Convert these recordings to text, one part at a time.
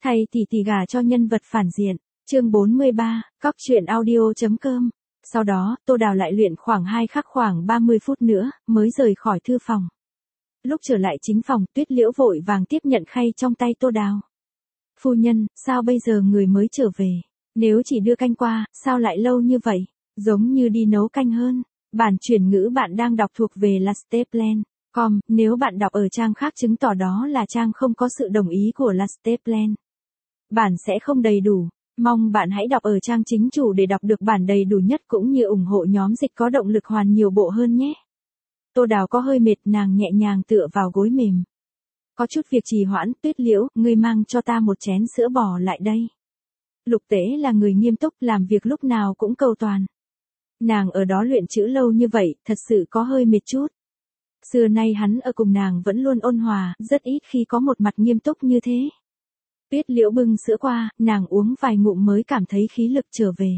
Thay tỷ tỷ gả cho nhân vật phản diện. Chương 43, Cóc truyện audio.com. Sau đó, Tô Đào lại luyện khoảng 30 phút nữa, mới rời khỏi thư phòng. Lúc trở lại chính phòng, Tuyết Liễu vội vàng tiếp nhận khay trong tay Tô Đào. Phu nhân, sao bây giờ người mới trở về? Nếu chỉ đưa canh qua, sao lại lâu như vậy? Giống như đi nấu canh hơn. Bản chuyển ngữ bạn đang đọc thuộc về là Staplen.com, nếu bạn đọc ở trang khác chứng tỏ đó là trang không có sự đồng ý của là Staplen. Bản sẽ không đầy đủ. Mong bạn hãy đọc ở trang chính chủ để đọc được bản đầy đủ nhất cũng như ủng hộ nhóm dịch có động lực hoàn nhiều bộ hơn nhé. Tô Đào có hơi mệt, nàng nhẹ nhàng tựa vào gối mềm. Có chút việc trì hoãn, Tuyết Liễu, ngươi mang cho ta một chén sữa bò lại đây. Lục Tế là người nghiêm túc, làm việc lúc nào cũng cầu toàn. Nàng ở đó luyện chữ lâu như vậy, thật sự có hơi mệt chút. Xưa nay hắn ở cùng nàng vẫn luôn ôn hòa, rất ít khi có một mặt nghiêm túc như thế. Tuyết Liễu bưng sữa qua, nàng uống vài ngụm mới cảm thấy khí lực trở về.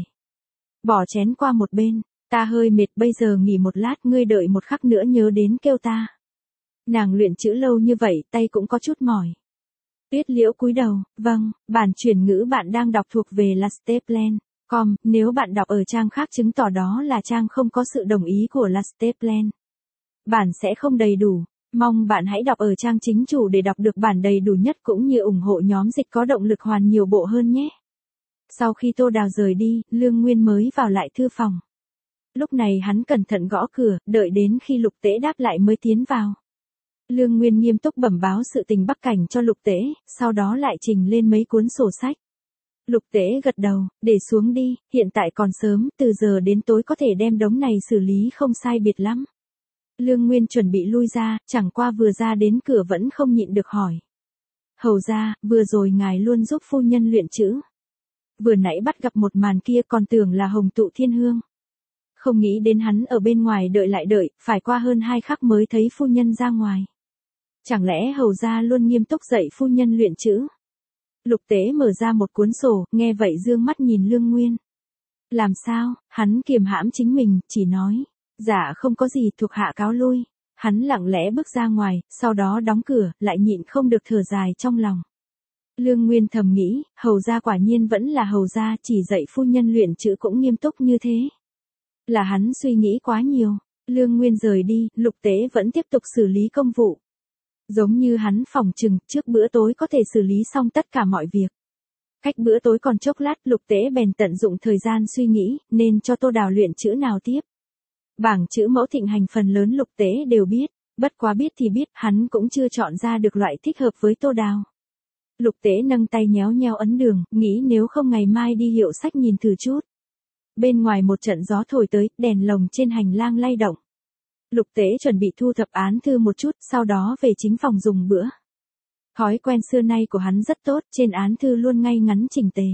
Bỏ chén qua một bên, ta hơi mệt, bây giờ nghỉ một lát, ngươi đợi một khắc nữa nhớ đến kêu ta. Nàng luyện chữ lâu như vậy, tay cũng có chút mỏi. Tuyết Liễu cúi đầu, vâng, bản chuyển ngữ bạn đang đọc thuộc về là Staplen.com, nếu bạn đọc ở trang khác chứng tỏ đó là trang không có sự đồng ý của là Staplen. Bản sẽ không đầy đủ. Mong bạn hãy đọc ở trang chính chủ để đọc được bản đầy đủ nhất cũng như ủng hộ nhóm dịch có động lực hoàn nhiều bộ hơn nhé. Sau khi Tô Đào rời đi, Lương Nguyên mới vào lại thư phòng. Lúc này hắn cẩn thận gõ cửa, đợi đến khi Lục Tế đáp lại mới tiến vào. Lương Nguyên nghiêm túc bẩm báo sự tình Bắc Cảnh cho Lục Tế, sau đó lại trình lên mấy cuốn sổ sách. Lục Tế gật đầu, để xuống đi, hiện tại còn sớm, từ giờ đến tối có thể đem đống này xử lý không sai biệt lắm. Lương Nguyên chuẩn bị lui ra, chẳng qua vừa ra đến cửa vẫn không nhịn được hỏi. Hầu ra, vừa rồi ngài luôn giúp phu nhân luyện chữ. Vừa nãy bắt gặp một màn kia còn tưởng là Hồng Tụ Thiên Hương. Không nghĩ đến hắn ở bên ngoài đợi lại đợi, phải qua hơn 2 khắc mới thấy phu nhân ra ngoài. Chẳng lẽ hầu ra luôn nghiêm túc dạy phu nhân luyện chữ? Lục Tế mở ra một cuốn sổ, nghe vậy dương mắt nhìn Lương Nguyên. Làm sao? Hắn kiềm hãm chính mình, chỉ nói. Dạ không có gì, thuộc hạ cáo lui. Hắn lặng lẽ bước ra ngoài, sau đó đóng cửa, lại nhịn không được thở dài trong lòng. Lương Nguyên thầm nghĩ, hầu gia quả nhiên vẫn là hầu gia, chỉ dạy phu nhân luyện chữ cũng nghiêm túc như thế. Là hắn suy nghĩ quá nhiều. Lương Nguyên rời đi, Lục Tế vẫn tiếp tục xử lý công vụ. Giống như hắn phỏng chừng, trước bữa tối có thể xử lý xong tất cả mọi việc. Cách bữa tối còn chốc lát, Lục Tế bèn tận dụng thời gian suy nghĩ, nên cho Tô Đào luyện chữ nào tiếp. Bảng chữ mẫu thịnh hành phần lớn Lục Tế đều biết, bất quá biết thì biết, hắn cũng chưa chọn ra được loại thích hợp với Tô Đào. Lục Tế nâng tay nhéo nhéo ấn đường, nghĩ nếu không ngày mai đi hiệu sách nhìn thử chút. Bên ngoài một trận gió thổi tới, đèn lồng trên hành lang lay động. Lục Tế chuẩn bị thu thập án thư một chút, sau đó về chính phòng dùng bữa. Thói quen xưa nay của hắn rất tốt, trên án thư luôn ngay ngắn chỉnh tề.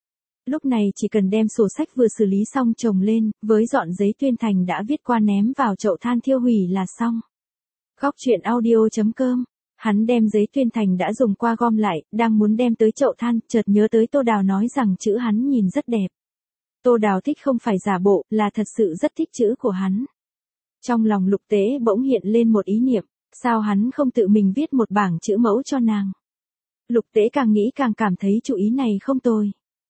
Lúc này chỉ cần đem sổ sách vừa xử lý xong chồng lên, với dọn giấy tuyên thành đã viết qua ném vào chậu than thiêu hủy là xong. Cóc truyện audio.com. Hắn đem giấy tuyên thành đã dùng qua gom lại, đang muốn đem tới chậu than, chợt nhớ tới Tô Đào nói rằng chữ hắn nhìn rất đẹp. Tô Đào thích không phải giả bộ, là thật sự rất thích chữ của hắn. Trong lòng Lục Tế bỗng hiện lên một ý niệm, sao hắn không tự mình viết một bảng chữ mẫu cho nàng. Lục Tế càng nghĩ càng cảm thấy chủ ý này không tồi.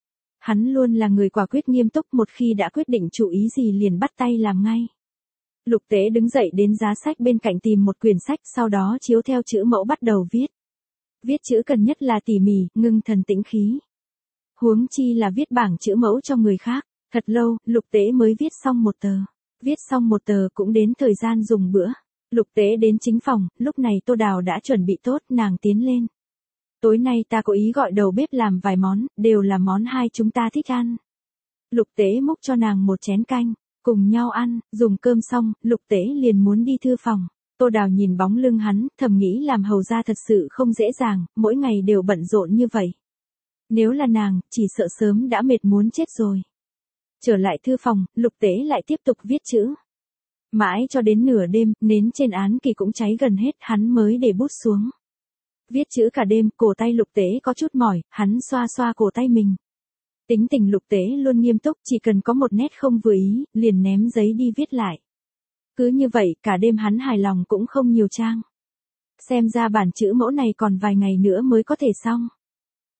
Hắn luôn là người quả quyết nghiêm túc, một khi đã quyết định chủ ý gì liền bắt tay làm ngay. Lục Tế đứng dậy đến giá sách bên cạnh tìm một quyển sách, sau đó chiếu theo chữ mẫu bắt đầu viết. Viết chữ cần nhất là tỉ mỉ, ngưng thần tĩnh khí. Huống chi là viết bảng chữ mẫu cho người khác. Thật lâu, Lục Tế mới viết xong một tờ. Viết xong một tờ cũng đến thời gian dùng bữa. Lục Tế đến chính phòng, lúc này Tô Đào đã chuẩn bị tốt, nàng tiến lên. Tối nay ta có ý gọi đầu bếp làm vài món, đều là món hai chúng ta thích ăn. Lục Tế múc cho nàng một chén canh, cùng nhau ăn, dùng cơm xong, Lục Tế liền muốn đi thư phòng. Tô Đào nhìn bóng lưng hắn, thầm nghĩ làm hầu gia thật sự không dễ dàng, mỗi ngày đều bận rộn như vậy. Nếu là nàng, chỉ sợ sớm đã mệt muốn chết rồi. Trở lại thư phòng, Lục Tế lại tiếp tục viết chữ. Mãi cho đến nửa đêm, nến trên án kỳ cũng cháy gần hết, hắn mới để bút xuống. Viết chữ cả đêm, cổ tay Lục Tế có chút mỏi, hắn xoa xoa cổ tay mình. Tính tình Lục Tế luôn nghiêm túc, chỉ cần có một nét không vừa ý, liền ném giấy đi viết lại. Cứ như vậy, cả đêm hắn hài lòng cũng không nhiều trang. Xem ra bản chữ mẫu này còn vài ngày nữa mới có thể xong.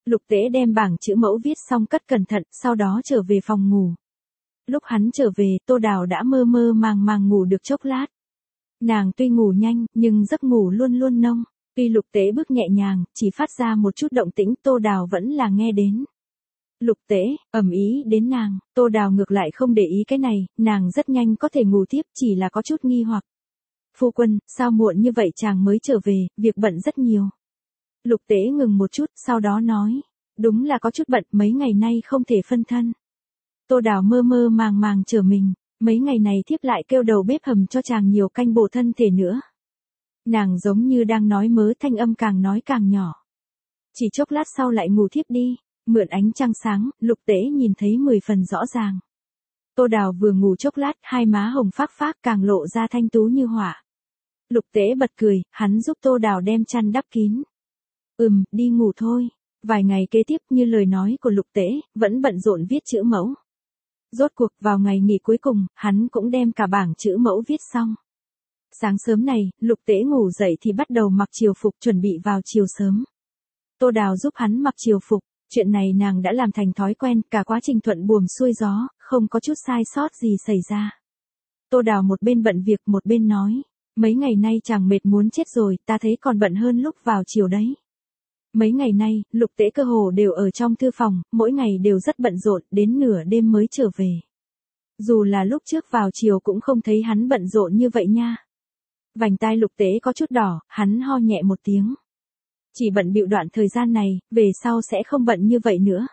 Lục Tế đem bảng chữ mẫu viết xong cất cẩn thận, sau đó trở về phòng ngủ. Lúc hắn trở về, Tô Đào đã mơ mơ màng màng ngủ được chốc lát. Nàng tuy ngủ nhanh, nhưng giấc ngủ luôn luôn nông. Tuy Lục Tế bước nhẹ nhàng, chỉ phát ra một chút động tĩnh, Tô Đào vẫn là nghe đến. Lục Tế, ầm ý đến nàng, Tô Đào ngược lại không để ý cái này, nàng rất nhanh có thể ngủ tiếp, chỉ là có chút nghi hoặc. Phu quân, sao muộn như vậy chàng mới trở về, việc bận rất nhiều. Lục Tế ngừng một chút, sau đó nói, đúng là có chút bận, mấy ngày nay không thể phân thân. Tô Đào mơ mơ màng màng trở mình, mấy ngày này thiếp lại kêu đầu bếp hầm cho chàng nhiều canh bổ thân thể nữa. Nàng giống như đang nói mớ, thanh âm càng nói càng nhỏ. Chỉ chốc lát sau lại ngủ thiếp đi, mượn ánh trăng sáng, Lục Tế nhìn thấy 10 phần rõ ràng. Tô Đào vừa ngủ chốc lát, hai má hồng phác phác càng lộ ra thanh tú như họa. Lục Tế bật cười, hắn giúp Tô Đào đem chăn đắp kín. Đi ngủ thôi. Vài ngày kế tiếp như lời nói của Lục Tế, vẫn bận rộn viết chữ mẫu. Rốt cuộc vào ngày nghỉ cuối cùng, hắn cũng đem cả bảng chữ mẫu viết xong. Sáng sớm này, Lục Tế ngủ dậy thì bắt đầu mặc triều phục chuẩn bị vào chiều sớm. Tô Đào giúp hắn mặc triều phục, chuyện này nàng đã làm thành thói quen, cả quá trình thuận buồm xuôi gió, không có chút sai sót gì xảy ra. Tô Đào một bên bận việc một bên nói, mấy ngày nay chàng mệt muốn chết rồi, ta thấy còn bận hơn lúc vào chiều đấy. Mấy ngày nay, Lục Tế cơ hồ đều ở trong thư phòng, mỗi ngày đều rất bận rộn, đến nửa đêm mới trở về. Dù là lúc trước vào chiều cũng không thấy hắn bận rộn như vậy nha. Vành tai Lục Tế có chút đỏ, hắn ho nhẹ một tiếng. Chỉ bận bịu đoạn thời gian này, về sau sẽ không bận như vậy nữa.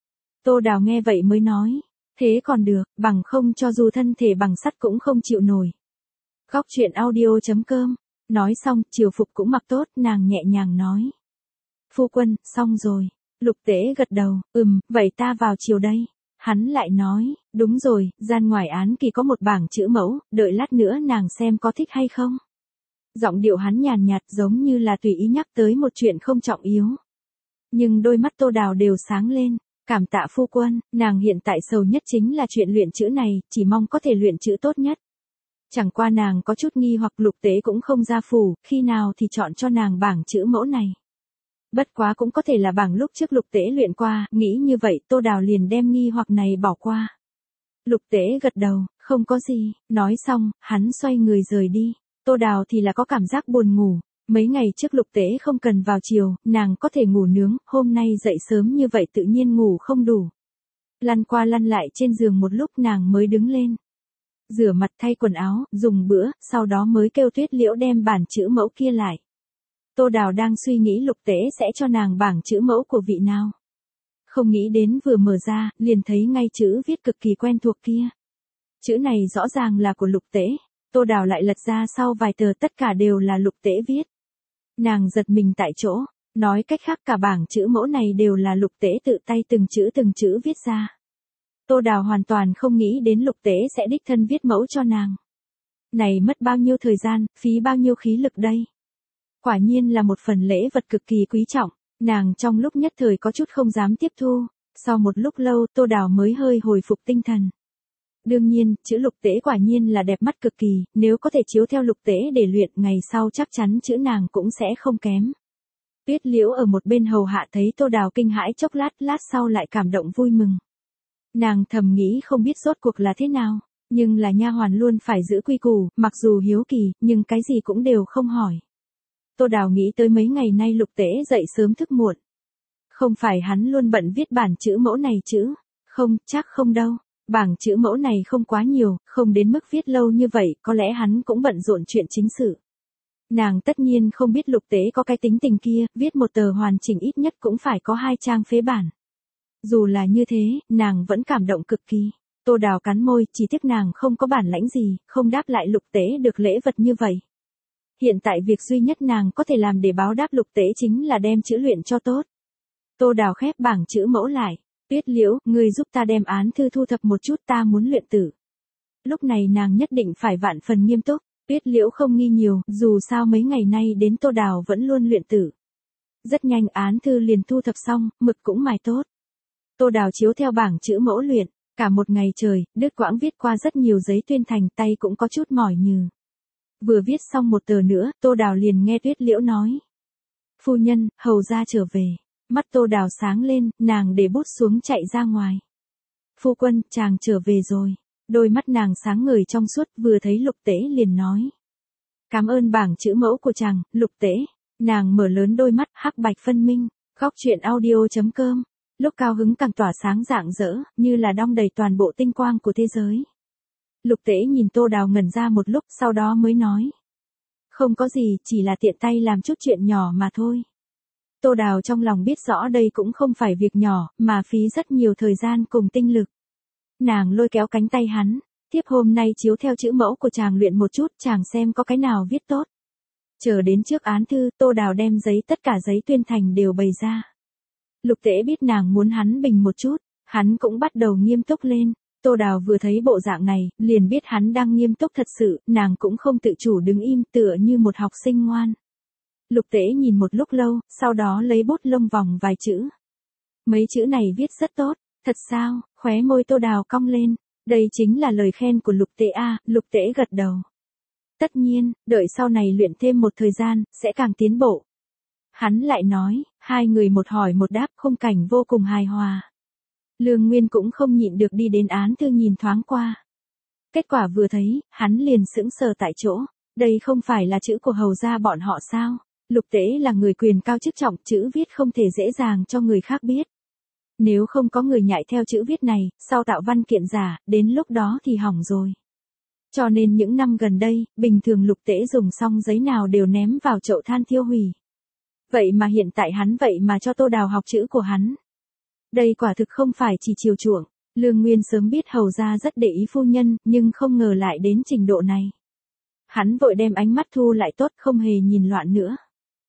Tô Đào nghe vậy mới nói, thế còn được, bằng không cho dù thân thể bằng sắt cũng không chịu nổi. Góc truyện audio.com. Nói xong, triều phục cũng mặc tốt, nàng nhẹ nhàng nói. Phu quân, xong rồi. Lục Tế gật đầu, vậy ta vào chiều đây. Hắn lại nói, đúng rồi, gian ngoài án kỳ có một bảng chữ mẫu, đợi lát nữa nàng xem có thích hay không. Giọng điệu hắn nhàn nhạt giống như là tùy ý nhắc tới một chuyện không trọng yếu. Nhưng đôi mắt Tô Đào đều sáng lên, cảm tạ phu quân, nàng hiện tại sầu nhất chính là chuyện luyện chữ này, chỉ mong có thể luyện chữ tốt nhất. Chẳng qua nàng có chút nghi hoặc Lục Tế cũng không ra phủ, khi nào thì chọn cho nàng bảng chữ mẫu này. Bất quá cũng có thể là bảng lúc trước Lục Tế luyện qua, nghĩ như vậy Tô Đào liền đem nghi hoặc này bỏ qua. Lục Tế gật đầu, không có gì, nói xong, hắn xoay người rời đi. Tô Đào thì là có cảm giác buồn ngủ, mấy ngày trước Lục Tế không cần vào chiều, nàng có thể ngủ nướng, hôm nay dậy sớm như vậy tự nhiên ngủ không đủ. Lăn qua lăn lại trên giường một lúc nàng mới đứng lên. Rửa mặt thay quần áo, dùng bữa, sau đó mới kêu Tuyết Liễu đem bản chữ mẫu kia lại. Tô Đào đang suy nghĩ Lục Tế sẽ cho nàng bảng chữ mẫu của vị nào. Không nghĩ đến vừa mở ra, liền thấy ngay chữ viết cực kỳ quen thuộc kia. Chữ này rõ ràng là của Lục Tế. Tô Đào lại lật ra sau vài tờ tất cả đều là Lục Tế viết. Nàng giật mình tại chỗ, nói cách khác cả bảng chữ mẫu này đều là Lục Tế tự tay từng chữ viết ra. Tô Đào hoàn toàn không nghĩ đến Lục Tế sẽ đích thân viết mẫu cho nàng. Này mất bao nhiêu thời gian, phí bao nhiêu khí lực đây. Quả nhiên là một phần lễ vật cực kỳ quý trọng, nàng trong lúc nhất thời có chút không dám tiếp thu, sau một lúc lâu Tô Đào mới hơi hồi phục tinh thần. Đương nhiên, chữ Lục Tế quả nhiên là đẹp mắt cực kỳ, nếu có thể chiếu theo Lục Tế để luyện ngày sau chắc chắn chữ nàng cũng sẽ không kém. Tuyết Liễu ở một bên hầu hạ thấy Tô Đào kinh hãi chốc lát sau lại cảm động vui mừng. Nàng thầm nghĩ không biết rốt cuộc là thế nào, nhưng là nha hoàn luôn phải giữ quy củ, mặc dù hiếu kỳ, nhưng cái gì cũng đều không hỏi. Tô Đào nghĩ tới mấy ngày nay Lục Tế dậy sớm thức muộn. Không phải hắn luôn bận viết bản chữ mẫu này chứ? Không, chắc không đâu. Bảng chữ mẫu này không quá nhiều, không đến mức viết lâu như vậy, có lẽ hắn cũng bận rộn chuyện chính sự. Nàng tất nhiên không biết Lục Tế có cái tính tình kia, viết một tờ hoàn chỉnh ít nhất cũng phải có 2 trang phế bản. Dù là như thế, nàng vẫn cảm động cực kỳ. Tô Đào cắn môi, chỉ tiếc nàng không có bản lãnh gì, không đáp lại Lục Tế được lễ vật như vậy. Hiện tại việc duy nhất nàng có thể làm để báo đáp Lục Tế chính là đem chữ luyện cho tốt. Tô Đào khép bảng chữ mẫu lại. Tuyết Liễu, ngươi giúp ta đem án thư thu thập một chút, ta muốn luyện tử. Lúc này nàng nhất định phải vạn phần nghiêm túc. Tuyết Liễu không nghi nhiều, dù sao mấy ngày nay đến Tô Đào vẫn luôn luyện tử. Rất nhanh án thư liền thu thập xong, mực cũng mài tốt. Tô Đào chiếu theo bảng chữ mẫu luyện, cả một ngày trời, đứt quãng viết qua rất nhiều giấy tuyên thành, tay cũng có chút mỏi nhừ. Vừa viết xong một tờ nữa, Tô Đào liền nghe Tuyết Liễu nói. Phu nhân, hầu gia trở về. Mắt Tô Đào sáng lên, nàng để bút xuống chạy ra ngoài. Phu quân, chàng trở về rồi. Đôi mắt nàng sáng ngời trong suốt, vừa thấy Lục Tế liền nói. Cảm ơn bảng chữ mẫu của chàng, Lục Tế. Nàng mở lớn đôi mắt, hắc bạch phân minh. Góc truyện audio.com. Lúc cao hứng càng tỏa sáng rạng rỡ, như là đong đầy toàn bộ tinh quang của thế giới. Lục Tế nhìn Tô Đào ngẩn ra một lúc, sau đó mới nói. Không có gì, chỉ là tiện tay làm chút chuyện nhỏ mà thôi. Tô Đào trong lòng biết rõ đây cũng không phải việc nhỏ, mà phí rất nhiều thời gian cùng tinh lực. Nàng lôi kéo cánh tay hắn, tiếp hôm nay chiếu theo chữ mẫu của chàng luyện một chút, chàng xem có cái nào viết tốt. Chờ đến trước án thư, Tô Đào đem tất cả giấy tuyên thành đều bày ra. Lục Tế biết nàng muốn hắn bình một chút, hắn cũng bắt đầu nghiêm túc lên. Tô Đào vừa thấy bộ dạng này, liền biết hắn đang nghiêm túc thật sự, nàng cũng không tự chủ đứng im tựa như một học sinh ngoan. Lục Tế nhìn một lúc lâu, sau đó lấy bút lông vòng vài chữ. Mấy chữ này viết rất tốt, thật sao? Khóe môi Tô Đào cong lên. Đây chính là lời khen của Lục Tế a. Lục Tế gật đầu. Tất nhiên, đợi sau này luyện thêm một thời gian, sẽ càng tiến bộ. Hắn lại nói, hai người một hỏi một đáp, khung cảnh vô cùng hài hòa. Lương Nguyên cũng không nhịn được đi đến án thư nhìn thoáng qua. Kết quả vừa thấy, hắn liền sững sờ tại chỗ. Đây không phải là chữ của hầu gia bọn họ sao? Lục Tế là người quyền cao chức trọng, chữ viết không thể dễ dàng cho người khác biết. Nếu không có người nhại theo chữ viết này, sau tạo văn kiện giả, đến lúc đó thì hỏng rồi. Cho nên những năm gần đây, bình thường Lục Tế dùng xong giấy nào đều ném vào chậu than thiêu hủy. Vậy mà hiện tại hắn vậy mà cho Tô Đào học chữ của hắn. Đây quả thực không phải chỉ chiều chuộng. Lương Nguyên sớm biết hầu gia rất để ý phu nhân, nhưng không ngờ lại đến trình độ này. Hắn vội đem ánh mắt thu lại tốt, không hề nhìn loạn nữa.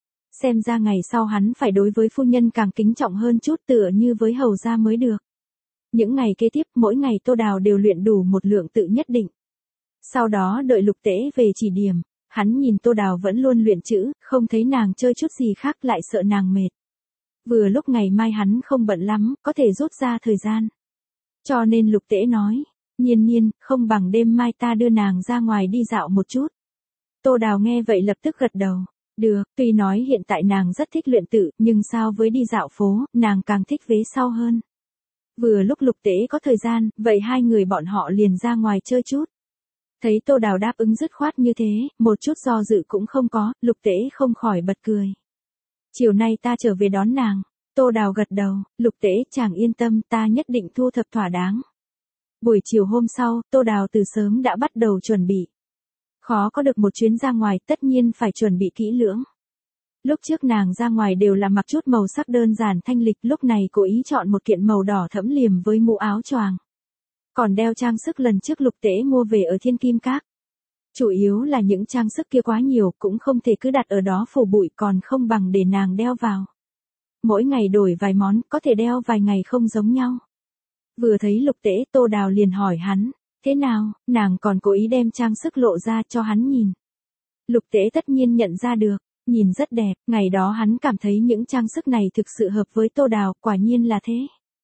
Xem ra ngày sau hắn phải đối với phu nhân càng kính trọng hơn chút, tựa như với hầu gia mới được. Những ngày kế tiếp, mỗi ngày Tô Đào đều luyện đủ một lượng tự nhất định. Sau đó đợi Lục Tế về chỉ điểm, hắn nhìn Tô Đào vẫn luôn luyện chữ, không thấy nàng chơi chút gì khác, lại sợ nàng mệt. Vừa lúc ngày mai hắn không bận lắm, có thể rút ra thời gian. Cho nên Lục Tế nói, Nhiên, không bằng đêm mai ta đưa nàng ra ngoài đi dạo một chút. Tô Đào nghe vậy lập tức gật đầu. Được, tuy nói hiện tại nàng rất thích luyện tự, nhưng so với đi dạo phố, nàng càng thích vế sau hơn. Vừa lúc Lục Tế có thời gian, vậy hai người bọn họ liền ra ngoài chơi chút. Thấy Tô Đào đáp ứng dứt khoát như thế, một chút do dự cũng không có, Lục Tế không khỏi bật cười. Chiều nay ta trở về đón nàng. Tô Đào gật đầu, Lục Tế chàng yên tâm, ta nhất định thu thập thỏa đáng. Buổi chiều hôm sau, Tô Đào từ sớm đã bắt đầu chuẩn bị. Khó có được một chuyến ra ngoài, tất nhiên phải chuẩn bị kỹ lưỡng. Lúc trước nàng ra ngoài đều là mặc chút màu sắc đơn giản thanh lịch, lúc này cố ý chọn một kiện màu đỏ thẫm liềm với mũ áo choàng. Còn đeo trang sức lần trước Lục Tế mua về ở Thiên Kim Các. Chủ yếu là những trang sức kia quá nhiều, cũng không thể cứ đặt ở đó phủ bụi, còn không bằng để nàng đeo vào. Mỗi ngày đổi vài món, có thể đeo vài ngày không giống nhau. Vừa thấy Lục Tế, Tô Đào liền hỏi hắn, thế nào, nàng còn cố ý đem trang sức lộ ra cho hắn nhìn. Lục Tế tất nhiên nhận ra được, nhìn rất đẹp, ngày đó hắn cảm thấy những trang sức này thực sự hợp với Tô Đào, quả nhiên là thế.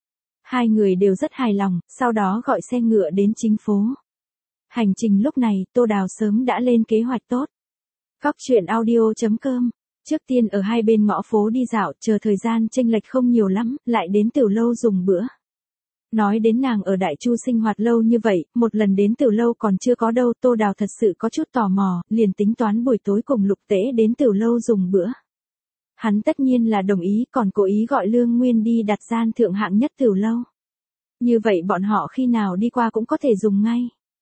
Hai người đều rất hài lòng, sau đó gọi xe ngựa đến chính phố. Hành trình lúc này, Tô Đào sớm đã lên kế hoạch tốt. Góc truyện audio.com. Trước tiên ở hai bên ngõ phố đi dạo, chờ thời gian chênh lệch không nhiều lắm, lại đến Tiểu Lâu dùng bữa. Nói đến nàng ở Đại Chu sinh hoạt lâu như vậy, một lần đến Tiểu Lâu còn chưa có đâu, Tô Đào thật sự có chút tò mò, liền tính toán buổi tối cùng Lục Tế đến Tiểu Lâu dùng bữa. Hắn tất nhiên là đồng ý, còn cố ý gọi Lương Nguyên đi đặt gian thượng hạng nhất Tiểu Lâu. Như vậy bọn họ khi nào đi qua cũng có thể dùng ngay.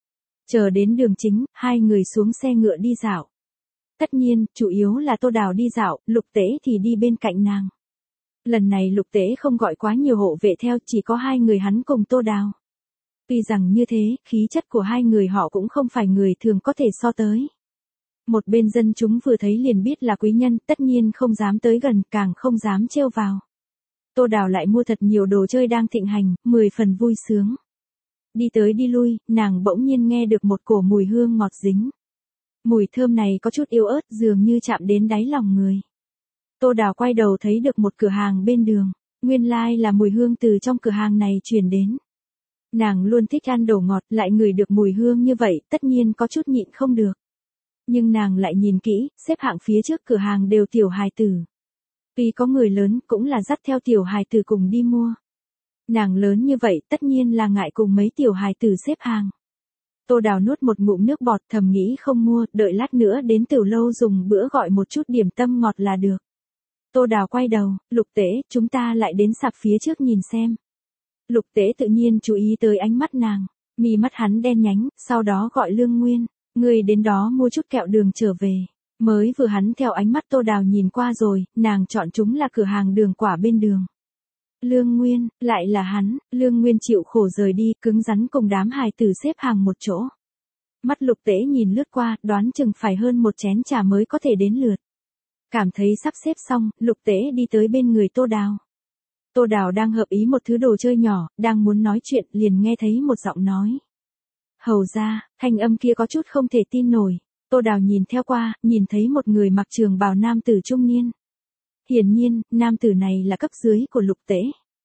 Chờ đến đường chính, hai người xuống xe ngựa đi dạo. Tất nhiên, chủ yếu là Tô Đào đi dạo, Lục Tế thì đi bên cạnh nàng. Lần này Lục Tế không gọi quá nhiều hộ vệ theo, chỉ có hai người hắn cùng Tô Đào. Tuy rằng như thế, khí chất của hai người họ cũng không phải người thường có thể so tới. Một bên dân chúng vừa thấy liền biết là quý nhân, tất nhiên không dám tới gần, càng không dám trêu vào. Tô Đào lại mua thật nhiều đồ chơi đang thịnh hành, 10 phần vui sướng. Đi tới đi lui, nàng bỗng nhiên nghe được một cổ mùi hương ngọt dính. Mùi thơm này có chút yếu ớt, dường như chạm đến đáy lòng người. Tô Đào quay đầu thấy được một cửa hàng bên đường, nguyên lai là mùi hương từ trong cửa hàng này truyền đến. Nàng luôn thích ăn đồ ngọt, lại ngửi được mùi hương như vậy, tất nhiên có chút nhịn không được. Nhưng nàng lại nhìn kỹ, xếp hạng phía trước cửa hàng đều tiểu hài tử. Tuy có người lớn cũng là dắt theo tiểu hài tử cùng đi mua. Nàng lớn như vậy tất nhiên là ngại cùng mấy tiểu hài tử xếp hàng. Tô Đào nuốt một ngụm nước bọt thầm nghĩ không mua, đợi lát nữa đến Tiểu Lâu dùng bữa gọi một chút điểm tâm ngọt là được. Tô Đào quay đầu, Lục Tế, chúng ta lại đến sạp phía trước nhìn xem. Lục Tế tự nhiên chú ý tới ánh mắt nàng, mí mắt hắn đen nhánh, sau đó gọi Lương Nguyên, người đến đó mua chút kẹo đường trở về. Mới vừa hắn theo ánh mắt Tô Đào nhìn qua rồi, nàng chọn chúng là cửa hàng đường quả bên đường. Lương Nguyên, lại là hắn, Lương Nguyên chịu khổ rời đi, cứng rắn cùng đám hài tử xếp hàng một chỗ. Mắt Lục Tế nhìn lướt qua, đoán chừng phải hơn một chén trà mới có thể đến lượt. Cảm thấy sắp xếp xong, Lục Tế đi tới bên người Tô Đào. Tô Đào đang hợp ý một thứ đồ chơi nhỏ, đang muốn nói chuyện, liền nghe thấy một giọng nói. Hầu ra, thanh âm kia có chút không thể tin nổi. Tô Đào nhìn theo qua, nhìn thấy một người mặc trường bào nam tử trung niên. Hiển nhiên, nam tử này là cấp dưới của Lục Tế.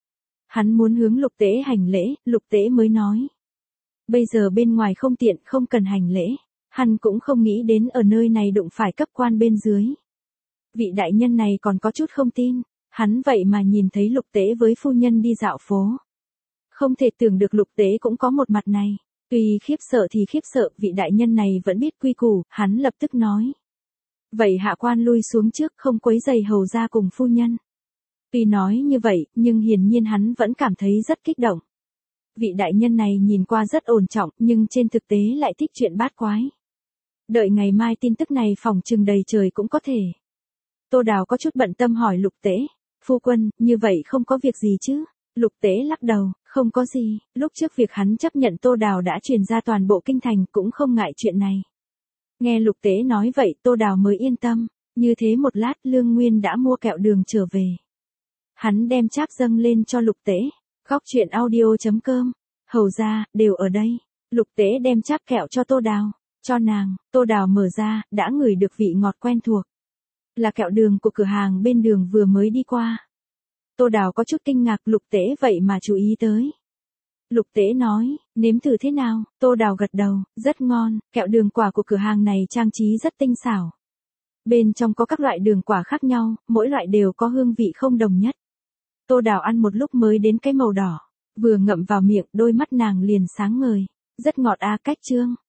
Hắn muốn hướng Lục Tế hành lễ, Lục Tế mới nói. Bây giờ bên ngoài không tiện, không cần hành lễ. Hắn cũng không nghĩ đến ở nơi này đụng phải cấp quan bên dưới. Vị đại nhân này còn có chút không tin, hắn vậy mà nhìn thấy Lục Tế với phu nhân đi dạo phố. Không thể tưởng được Lục Tế cũng có một mặt này. Tuy khiếp sợ thì khiếp sợ, vị đại nhân này vẫn biết quy củ, hắn lập tức nói. Vậy hạ quan lui xuống trước không quấy rầy hầu ra cùng phu nhân. Tuy nói như vậy, nhưng hiển nhiên hắn vẫn cảm thấy rất kích động. Vị đại nhân này nhìn qua rất ổn trọng, nhưng trên thực tế lại thích chuyện bát quái. Đợi ngày mai tin tức này phỏng chừng đầy trời cũng có thể. Tô Đào có chút bận tâm hỏi Lục Tế. Phu quân, như vậy không có việc gì chứ? Lục Tế lắc đầu, không có gì, lúc trước việc hắn chấp nhận Tô Đào đã truyền ra toàn bộ kinh thành cũng không ngại chuyện này. Nghe Lục Tế nói vậy Tô Đào mới yên tâm, như thế một lát Lương Nguyên đã mua kẹo đường trở về. Hắn đem cháp dâng lên cho Lục Tế, góc chuyện audio.com, hầu ra, đều ở đây. Lục Tế đem cháp kẹo cho Tô Đào, cho nàng, Tô Đào mở ra, đã ngửi được vị ngọt quen thuộc. Là kẹo đường của cửa hàng bên đường vừa mới đi qua. Tô Đào có chút kinh ngạc Lục Tế vậy mà chú ý tới. Lục Tế nói, nếm thử thế nào, Tô Đào gật đầu, rất ngon, kẹo đường quả của cửa hàng này trang trí rất tinh xảo. Bên trong có các loại đường quả khác nhau, mỗi loại đều có hương vị không đồng nhất. Tô Đào ăn một lúc mới đến cái màu đỏ, vừa ngậm vào miệng đôi mắt nàng liền sáng ngời, rất ngọt cách chương.